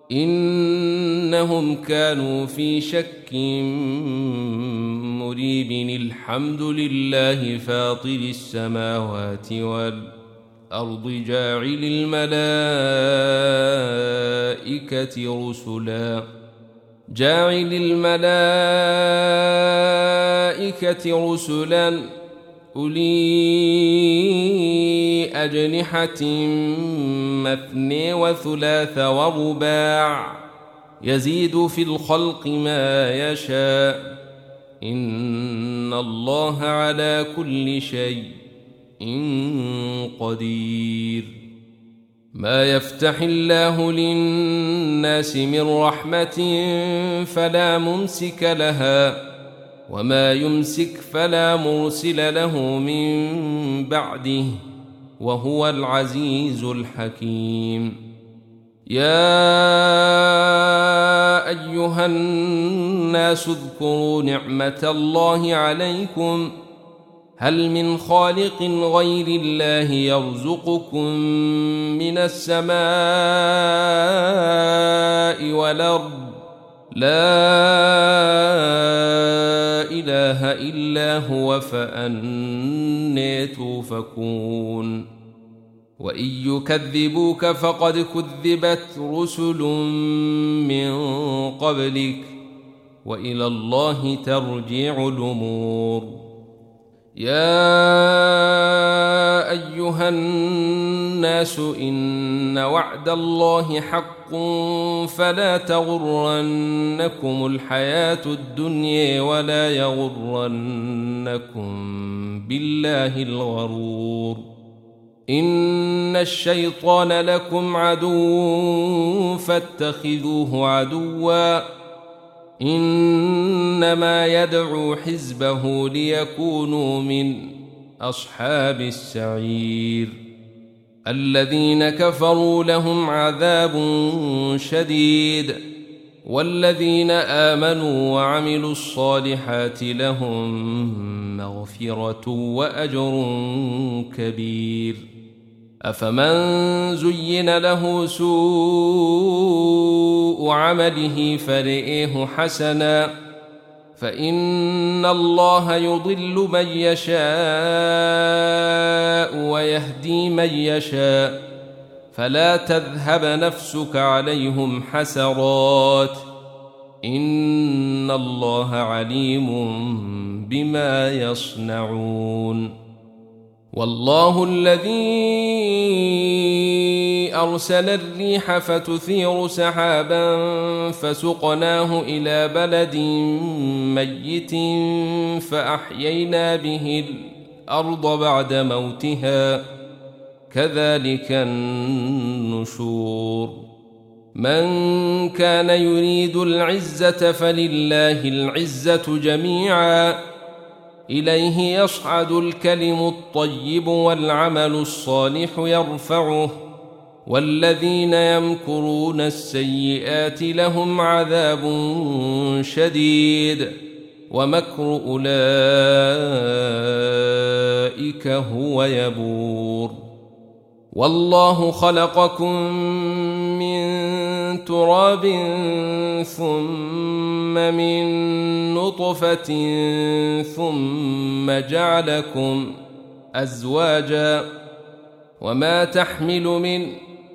إنهم كانوا في شك مريب. الحمد لله فاطر السماوات والأرض جاعل الملائكة رسلا أولي أجنحة مثني وثلاث ورباع يزيد في الخلق ما يشاء إن الله على كل شيء قدير. ما يفتح الله للناس من رحمة فلا ممسك لها وما يمسك فلا مرسل له من بعده وهو العزيز الحكيم. يا أيها الناس اذكروا نعمة الله عليكم هل من خالق غير الله يرزقكم من السماء والأرض لا إله إلا هو فأنى توفكون. وإن يكذبوك فقد كذبت رسل من قبلك وإلى الله ترجع الأمور. يا أيها الناس إن وعد الله حق فلا تغرنكم الحياة الدنيا ولا يغرنكم بالله الغرور. إن الشيطان لكم عدو فاتخذوه عدوا إنما يدعو حزبه ليكونوا من أصحاب السعير. الذين كفروا لهم عذاب شديد والذين آمنوا وعملوا الصالحات لهم مغفرة وأجر كبير. أفمن زين له سوء عمله فرئه حسنا فإن الله يضل من يشاء ويهدي من يشاء فلا تذهب نفسك عليهم حسرات إن الله عليم بما يصنعون. والله الذي أرسل الريح فتثير سحابا فسقناه إلى بلد ميت فأحيينا به الأرض بعد موتها كذلك النشور. من كان يريد العزة فلله العزة جميعا إليه يصعد الكلم الطيب والعمل الصالح يرفعه والذين يمكرون السيئات لهم عذاب شديد ومكر أولئك هو يبور. والله خلقكم من تراب ثم من نطفة ثم جعلكم أزواجا وما تحمل من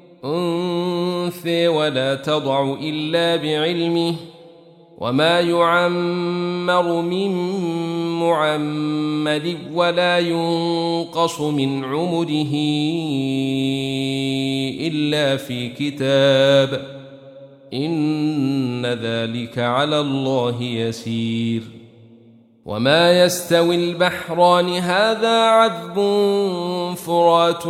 أنثى ولا تضع إلا بعلمه وما يعمر من معمر ولا ينقص من عمره إلا في كتاب إن ذلك على الله يسير. وما يستوي البحران هذا عذب فرات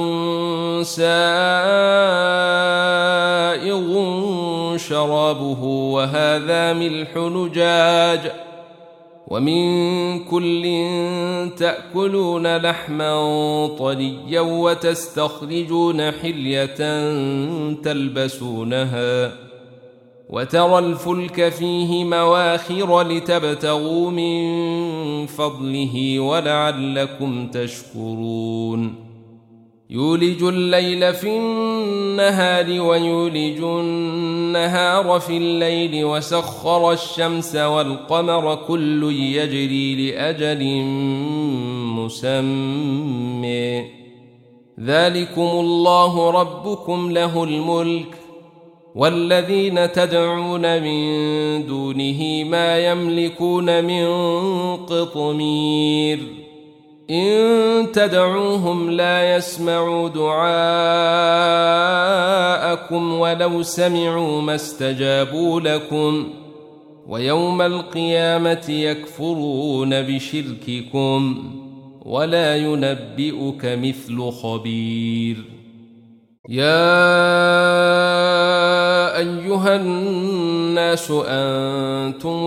سائغ شرابه وهذا ملح نجاج ومن كل تأكلون لحما طريا وتستخرجون حلية تلبسونها وترى الفلك فيه مواخر لتبتغوا من فضله ولعلكم تشكرون. يولج الليل في النهار ويولج النهار في الليل وسخر الشمس والقمر كل يجري لأجل مسمى ذلكم الله ربكم له الملك والذين تدعون من دونه ما يملكون من قطمير إن تدعوهم لا يسمعوا دعاءكم ولو سمعوا ما استجابوا لكم ويوم القيامة يكفرون بشرككم ولا ينبئك مثل خبير يا أيها الناس أنتم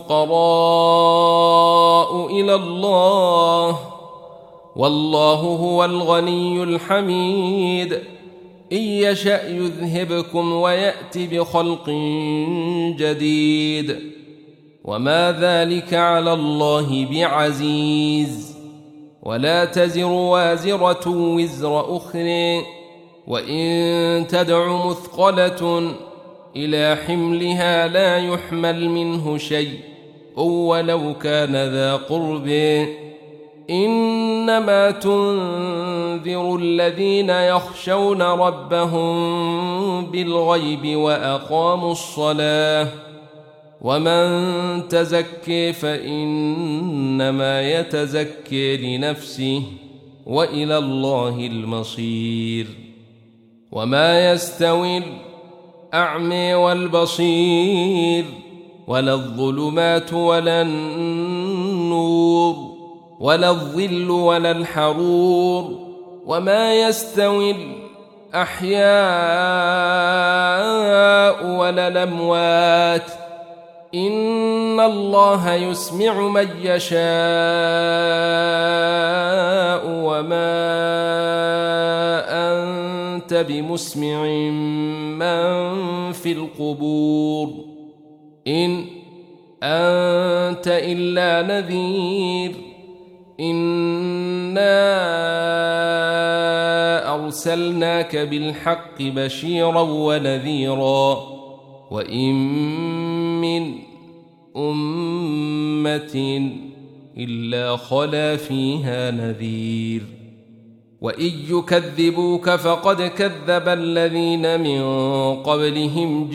الفقراء إلى الله والله هو الغني الحميد إن يشأ يذهبكم ويأت بخلق جديد وما ذلك على الله بعزيز ولا تزر وازرة وزر أخرى وإن تدع مثقلة إلى حملها لا يحمل منه شيء ولو كان ذا قرب إنما تنذر الذين يخشون ربهم بالغيب وأقاموا الصلاة ومن تزكي فإنما يتزكي لنفسه وإلى الله المصير وما يستوي الأعمى والبصير ولا الظلمات ولا النور ولا الظل ولا الحرور وما يستوي الأحياء ولا الأموات إن الله يسمع من يشاء وما أنت بمسمع من في القبور إن أنت إلا نذير إنا أرسلناك بالحق بشيرا ونذيرا وإن من أمة إلا خلا فيها نذير وإن يكذبوك فقد كذب الذين من قبلهم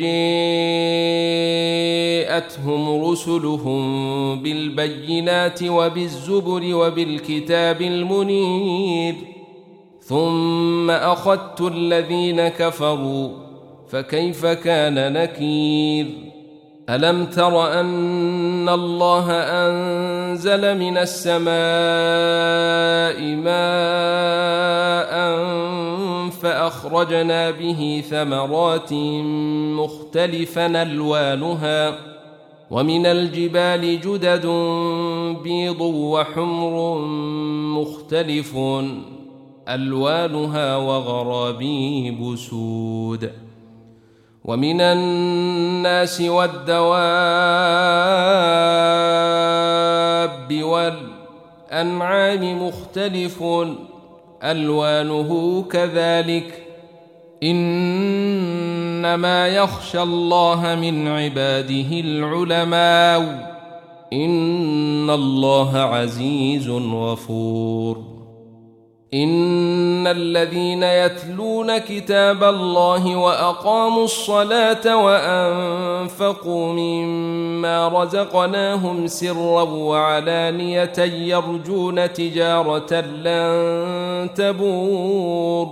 جاءتهم رسلهم بالبينات وبالزبر وبالكتاب المنير ثم أخذت الذين كفروا فكيف كان نكير ألم تر أن الله أنزل من السماء ماء فأخرجنا به ثمرات مختلفا ألوانها ومن الجبال جدد بيض وحمر مختلف ألوانها وغرابيب سود ومن الناس والدواب والأنعام مختلف ألوانه كذلك إنما يخشى الله من عباده العلماء إن الله عزيز غفور إن الذين يتلون كتاب الله وأقاموا الصلاة وأنفقوا مما رزقناهم سرا وعلانية يرجون تجارة لن تبور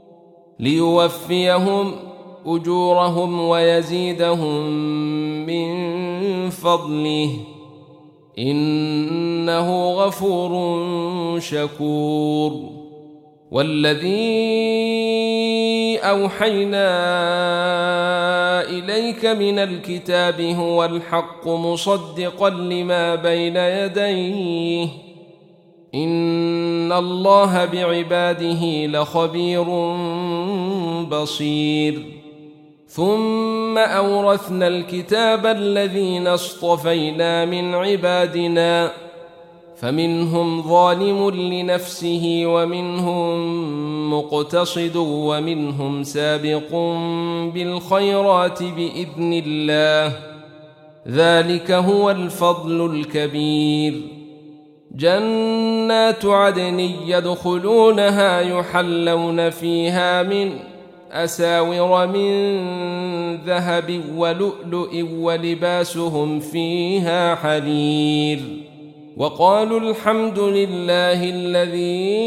ليوفيهم أجورهم ويزيدهم من فضله إنه غفور شكور والذي أوحينا إليك من الكتاب هو الحق مصدقا لما بين يديه إن الله بعباده لخبير بصير ثم أورثنا الكتاب الذين اصطفينا من عبادنا فمنهم ظالم لنفسه ومنهم مقتصد ومنهم سابق بالخيرات بإذن الله، ذلك هو الفضل الكبير. جنات عدن يدخلونها يحلون فيها من أساور من ذهب ولؤلؤ ولباسهم فيها حرير. وقالوا الحمد لله الذي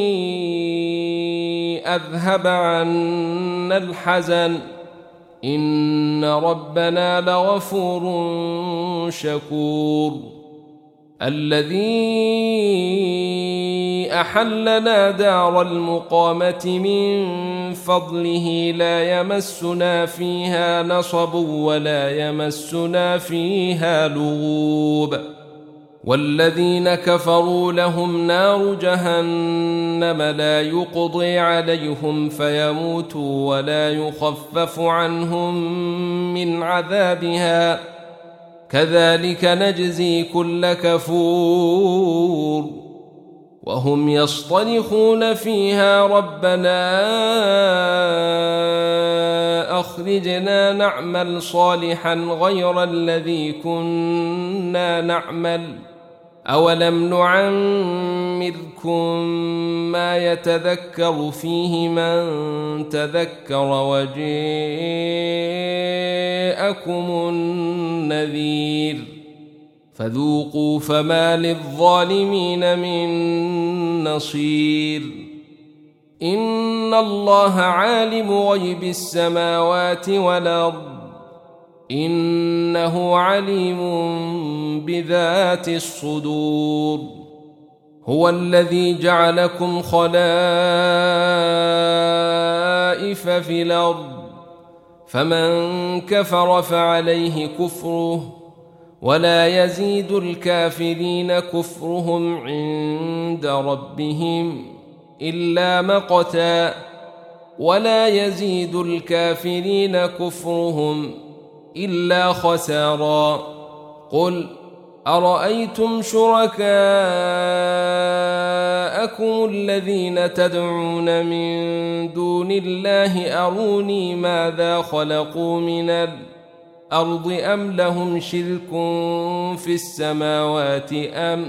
أذهب عنا الحزن إن ربنا لغفور شكور. الذي أحلنا دار المقامة من فضله لا يمسنا فيها نصب ولا يمسنا فيها لغوب. والذين كفروا لهم نار جهنم لا يقضي عليهم فيموتوا ولا يخفف عنهم من عذابها كذلك نجزي كل كفور. وهم يصطرخون فيها ربنا أخرجنا نعمل صالحا غير الذي كنا نعمل أولم نعمركم ما يتذكر فيه من تذكر وجاءكم النذير فذوقوا فما للظالمين من نصير. إن الله عالم غيب السماوات والأرض إنه عليم بذات الصدور. هو الذي جعلكم خلائف في الأرض فمن كفر فعليه كفره ولا يزيد الكافرين كفرهم عند ربهم إلا مقتا ولا يزيد الكافرين كفرهم إلا خسارا. قل أرأيتم شركاءكم الذين تدعون من دون الله أروني ماذا خلقوا من الأرض أم لهم شرك في السماوات أم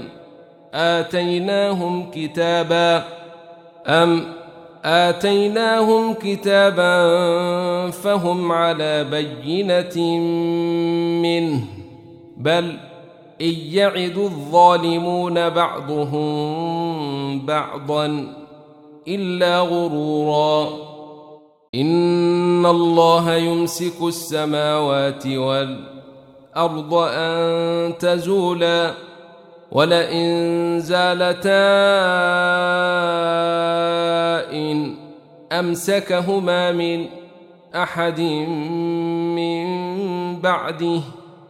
آتيناهم كتابا فهم على بينة منه بل إن يعد الظالمون بعضهم بعضا إلا غرورا. إن الله يمسك السماوات والأرض أن تزولا ولئن زالتا إن أمسكهما من أحد من بعده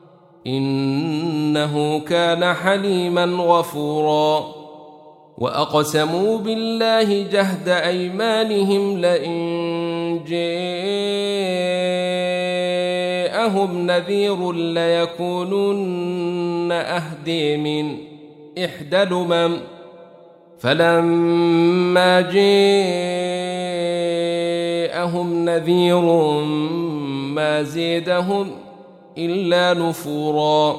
إنه كان حليما غفورا. وأقسموا بالله جهد أيمانهم لئن جاءهم نذير ليكونن أهدي من إحدى الأمم فلما جاءهم نذير ما زيدهم إلا نفورا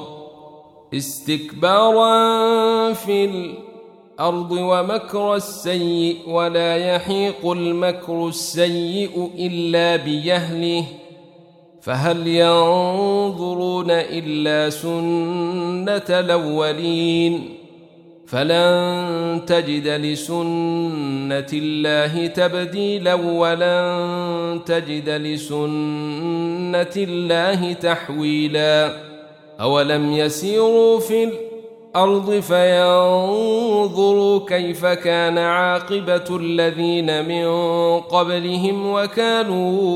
استكبارا في الأرض ومكر السيء ولا يحيق المكر السيء إلا بأهله فهل ينظرون إلا سنة الأولين فلن تجد لسنة الله تبديلا ولن تجد لسنة الله تحويلا. أولم يسيروا في الأرض فينظروا كيف كان عاقبة الذين من قبلهم وكانوا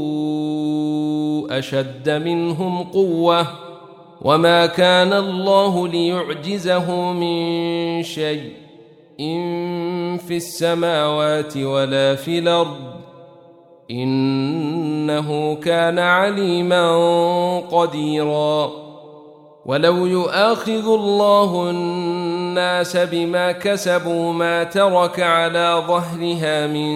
أشد منهم قوة وما كان الله ليعجزه من شيء إن في السماوات ولا في الأرض إنه كان عليما قديرا. ولو يؤاخذ الله الناس بما كسبوا ما ترك على ظهرها من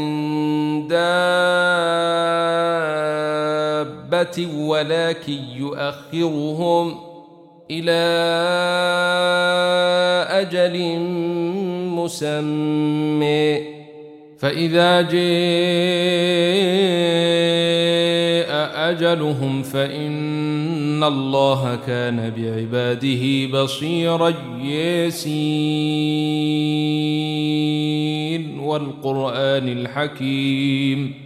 دابة ولكن يؤخرهم إلى أجل مسمى فإذا جاء أجلهم فإن الله كان بعباده بصيرا ياسين والقرآن الحكيم